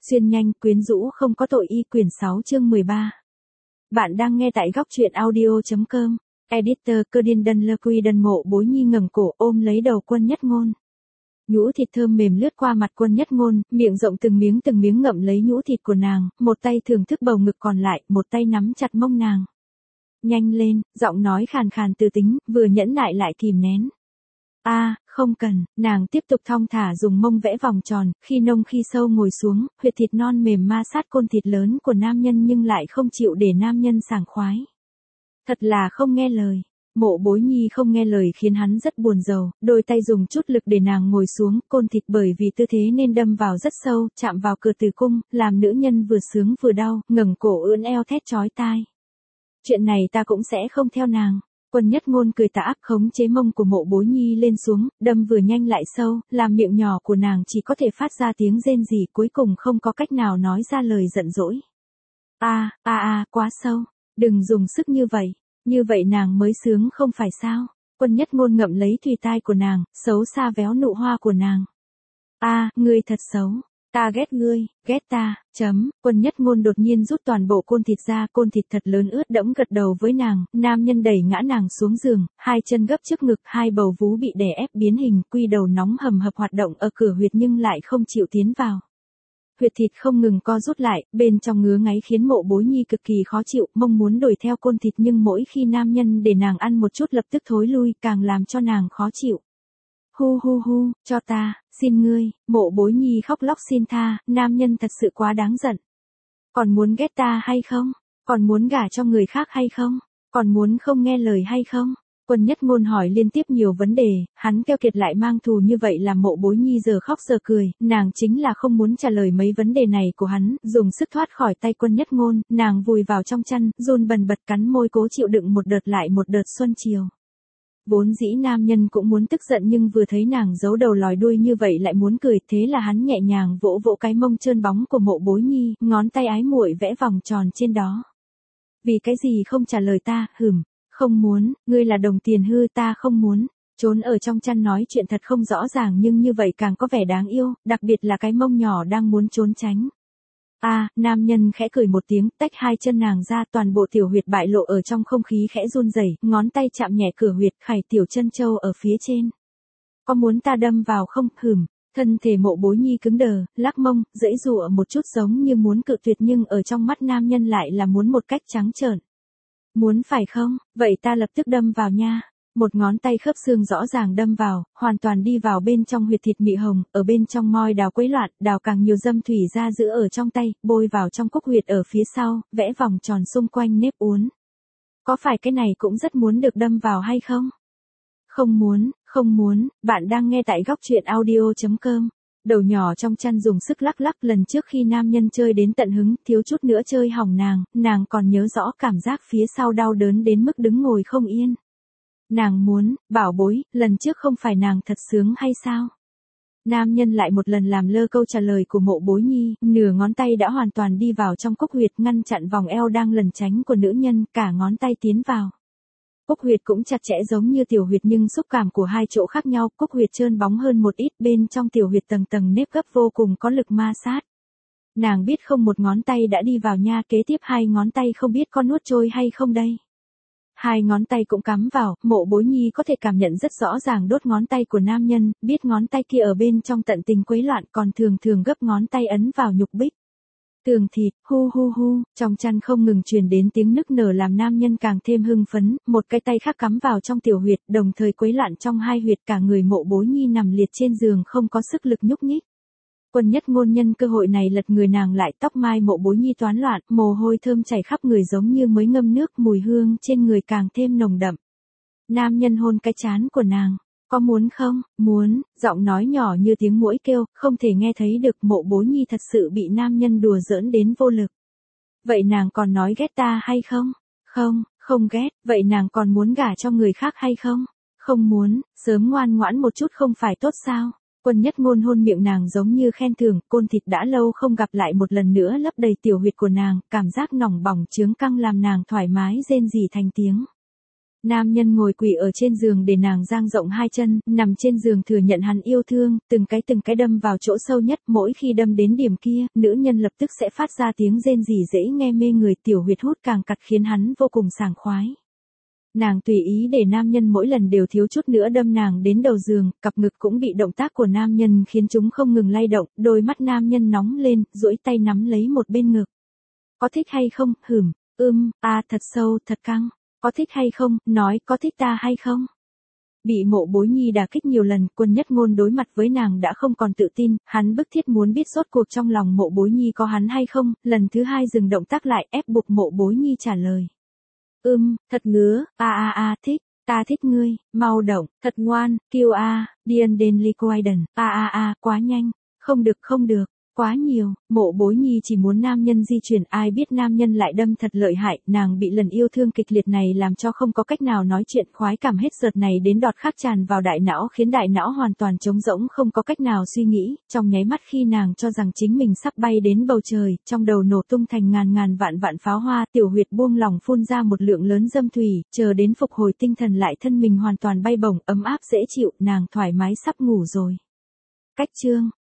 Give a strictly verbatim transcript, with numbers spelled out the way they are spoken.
Xuyên nhanh, quyến rũ không có tội y quyển sáu chương mười ba. Bạn đang nghe tại góc truyện audio.com. Editor cơ điên đân lơ quy đần Mộ Bối Nhi ngẩng cổ ôm lấy đầu Quân Nhất Ngôn. Nhũ thịt thơm mềm lướt qua mặt Quân Nhất Ngôn, miệng rộng từng miếng từng miếng ngậm lấy nhũ thịt của nàng, một tay thưởng thức bầu ngực còn lại, một tay nắm chặt mông nàng. Nhanh lên, giọng nói khàn khàn từ tính, vừa nhẫn nại lại kìm nén. A, à, không cần, nàng tiếp tục thong thả dùng mông vẽ vòng tròn, khi nông khi sâu ngồi xuống, huyệt thịt non mềm ma sát côn thịt lớn của nam nhân nhưng lại không chịu để nam nhân sảng khoái. Thật là không nghe lời. Mộ Bối Nhi không nghe lời khiến hắn rất buồn rầu, đôi tay dùng chút lực để nàng ngồi xuống, côn thịt bởi vì tư thế nên đâm vào rất sâu, chạm vào cửa tử cung, làm nữ nhân vừa sướng vừa đau, ngẩng cổ ưỡn eo thét chói tai. Chuyện này ta cũng sẽ không theo nàng. Quân Nhất Ngôn cười tà ác khống chế mông của Mộ Bối Nhi lên xuống, đâm vừa nhanh lại sâu, làm miệng nhỏ của nàng chỉ có thể phát ra tiếng rên rỉ, cuối cùng không có cách nào nói ra lời giận dỗi. A, a a, quá sâu, đừng dùng sức như vậy, như vậy nàng mới sướng không phải sao? Quân Nhất Ngôn ngậm lấy thùy tai của nàng, xấu xa véo nụ hoa của nàng. A, ngươi thật xấu. Ta ghét ngươi, ghét ta, chấm, Quân Nhất Ngôn đột nhiên rút toàn bộ côn thịt ra, côn thịt thật lớn ướt đẫm gật đầu với nàng, nam nhân đẩy ngã nàng xuống giường, hai chân gấp trước ngực, hai bầu vú bị đè ép biến hình, quy đầu nóng hầm hập hoạt động ở cửa huyệt nhưng lại không chịu tiến vào. Huyệt thịt không ngừng co rút lại, bên trong ngứa ngáy khiến Mộ Bối Nhi cực kỳ khó chịu, mong muốn đuổi theo côn thịt nhưng mỗi khi nam nhân để nàng ăn một chút lập tức thối lui, càng làm cho nàng khó chịu. Hu hu hu, cho ta, xin ngươi, Mộ Bối Nhi khóc lóc xin tha, nam nhân thật sự quá đáng giận. Còn muốn ghét ta hay không? Còn muốn gả cho người khác hay không? Còn muốn không nghe lời hay không? Quân Nhất Ngôn hỏi liên tiếp nhiều vấn đề, hắn keo kiệt lại mang thù như vậy làm Mộ Bối Nhi giờ khóc giờ cười, nàng chính là không muốn trả lời mấy vấn đề này của hắn, dùng sức thoát khỏi tay Quân Nhất Ngôn, nàng vùi vào trong chăn, run bần bật cắn môi cố chịu đựng một đợt lại một đợt xuân chiều. Vốn dĩ nam nhân cũng muốn tức giận nhưng vừa thấy nàng giấu đầu lòi đuôi như vậy lại muốn cười, thế là hắn nhẹ nhàng vỗ vỗ cái mông trơn bóng của Mộ Bối Nhi, ngón tay ái muội vẽ vòng tròn trên đó. Vì cái gì không trả lời ta, hửm, không muốn, ngươi là đồng tiền hư, ta không muốn. Trốn ở trong chăn nói chuyện thật không rõ ràng nhưng như vậy càng có vẻ đáng yêu, đặc biệt là cái mông nhỏ đang muốn trốn tránh. A, à, nam nhân khẽ cười một tiếng, tách hai chân nàng ra, toàn bộ tiểu huyệt bại lộ ở trong không khí khẽ run rẩy, ngón tay chạm nhẹ cửa huyệt, khải tiểu chân châu ở phía trên. Có muốn ta đâm vào không, hửm, thân thể Mộ Bối Nhi cứng đờ, lắc mông, giãy giụa một chút giống như muốn cự tuyệt nhưng ở trong mắt nam nhân lại là muốn một cách trắng trợn. Muốn phải không, vậy ta lập tức đâm vào nha. Một ngón tay khớp xương rõ ràng đâm vào, hoàn toàn đi vào bên trong huyệt thịt mị hồng, ở bên trong moi đào quấy loạn, đào càng nhiều dâm thủy ra giữ ở trong tay, bôi vào trong cúc huyệt ở phía sau, vẽ vòng tròn xung quanh nếp uốn. Có phải cái này cũng rất muốn được đâm vào hay không? Không muốn, không muốn, bạn đang nghe tại góc truyện audio.com. Đầu nhỏ trong chăn dùng sức lắc lắc, lần trước khi nam nhân chơi đến tận hứng, thiếu chút nữa chơi hỏng nàng, nàng còn nhớ rõ cảm giác phía sau đau đớn đến mức đứng ngồi không yên. Nàng muốn, bảo bối, lần trước không phải nàng thật sướng hay sao? Nam nhân lại một lần làm lơ câu trả lời của Mộ Bối Nhi, nửa ngón tay đã hoàn toàn đi vào trong cúc huyệt ngăn chặn vòng eo đang lẩn tránh của nữ nhân, cả ngón tay tiến vào. Cúc huyệt cũng chặt chẽ giống như tiểu huyệt nhưng xúc cảm của hai chỗ khác nhau, cúc huyệt trơn bóng hơn một ít, bên trong tiểu huyệt tầng tầng nếp gấp vô cùng có lực ma sát. Nàng biết không một ngón tay đã đi vào nha, kế tiếp hai ngón tay không biết có nuốt trôi hay không đây. Hai ngón tay cũng cắm vào, Mộ Bối Nhi có thể cảm nhận rất rõ ràng đốt ngón tay của nam nhân, biết ngón tay kia ở bên trong tận tình quấy loạn còn thường thường gấp ngón tay ấn vào nhục bích. Tường thịt, hu hu hu, trong chăn không ngừng truyền đến tiếng nức nở làm nam nhân càng thêm hưng phấn, một cái tay khác cắm vào trong tiểu huyệt, đồng thời quấy loạn trong hai huyệt, cả người Mộ Bối Nhi nằm liệt trên giường không có sức lực nhúc nhích. Quân Nhất Ngôn nhân cơ hội này lật người nàng lại, tóc mai Mộ Bối Nhi toán loạn, mồ hôi thơm chảy khắp người giống như mới ngâm nước, mùi hương trên người càng thêm nồng đậm. Nam nhân hôn cái trán của nàng. Có muốn không? Muốn, giọng nói nhỏ như tiếng muỗi kêu, không thể nghe thấy được. Mộ Bối Nhi thật sự bị nam nhân đùa giỡn đến vô lực. Vậy nàng còn nói ghét ta hay không? Không, không ghét, vậy nàng còn muốn gả cho người khác hay không? Không muốn, sớm ngoan ngoãn một chút không phải tốt sao? Quân Nhất Ngôn hôn miệng nàng giống như khen thưởng, côn thịt đã lâu không gặp lại một lần nữa lấp đầy tiểu huyệt của nàng, cảm giác nóng bỏng chướng căng làm nàng thoải mái rên rỉ thành tiếng. Nam nhân ngồi quỳ ở trên giường để nàng dang rộng hai chân, nằm trên giường thừa nhận hắn yêu thương, từng cái từng cái đâm vào chỗ sâu nhất, mỗi khi đâm đến điểm kia, nữ nhân lập tức sẽ phát ra tiếng rên rỉ dễ nghe mê người, tiểu huyệt hút càng cặt khiến hắn vô cùng sảng khoái. Nàng tùy ý để nam nhân mỗi lần đều thiếu chút nữa đâm nàng đến đầu giường, cặp ngực cũng bị động tác của nam nhân khiến chúng không ngừng lay động, đôi mắt nam nhân nóng lên, duỗi tay nắm lấy một bên ngực. Có thích hay không, hửm, ưm, a thật sâu, thật căng. Có thích hay không, nói có thích ta hay không? Bị Mộ Bối Nhi đả kích nhiều lần, Quân Nhất Ngôn đối mặt với nàng đã không còn tự tin, hắn bức thiết muốn biết rốt cuộc trong lòng Mộ Bối Nhi có hắn hay không, lần thứ hai dừng động tác lại ép buộc Mộ Bối Nhi trả lời. Ưm, thật ngứa, a a a thích, ta thích ngươi, mau động, thật ngoan, kiêu a, điên đền ly quaiden, a a a, quá nhanh, không được không được. Quá nhiều, Mộ Bối Nhi chỉ muốn nam nhân di chuyển, ai biết nam nhân lại đâm thật lợi hại, nàng bị lần yêu thương kịch liệt này làm cho không có cách nào nói chuyện, khoái cảm hết đợt này đến đọt khác tràn vào đại não khiến đại não hoàn toàn trống rỗng, không có cách nào suy nghĩ, trong nháy mắt khi nàng cho rằng chính mình sắp bay đến bầu trời, trong đầu nổ tung thành ngàn ngàn vạn vạn pháo hoa, tiểu huyệt buông lỏng phun ra một lượng lớn dâm thủy, chờ đến phục hồi tinh thần lại thân mình hoàn toàn bay bổng, ấm áp dễ chịu, nàng thoải mái sắp ngủ rồi. Cách chương